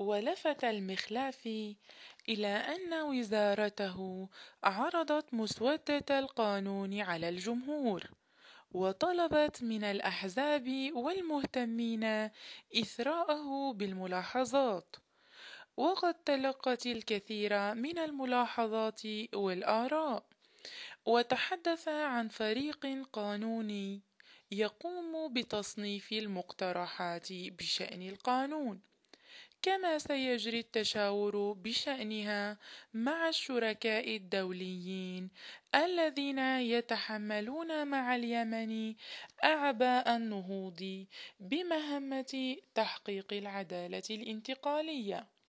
ولفت المخلافي إلى أن وزارته عرضت مسودة القانون على الجمهور، وطلبت من الأحزاب والمهتمين إثراءه بالملاحظات، وقد تلقت الكثير من الملاحظات والآراء. وتحدث عن فريق قانوني يقوم بتصنيف المقترحات بشأن القانون، كما سيجري التشاور بشأنها مع الشركاء الدوليين الذين يتحملون مع اليمن أعباء النهوض بمهمة تحقيق العدالة الانتقالية.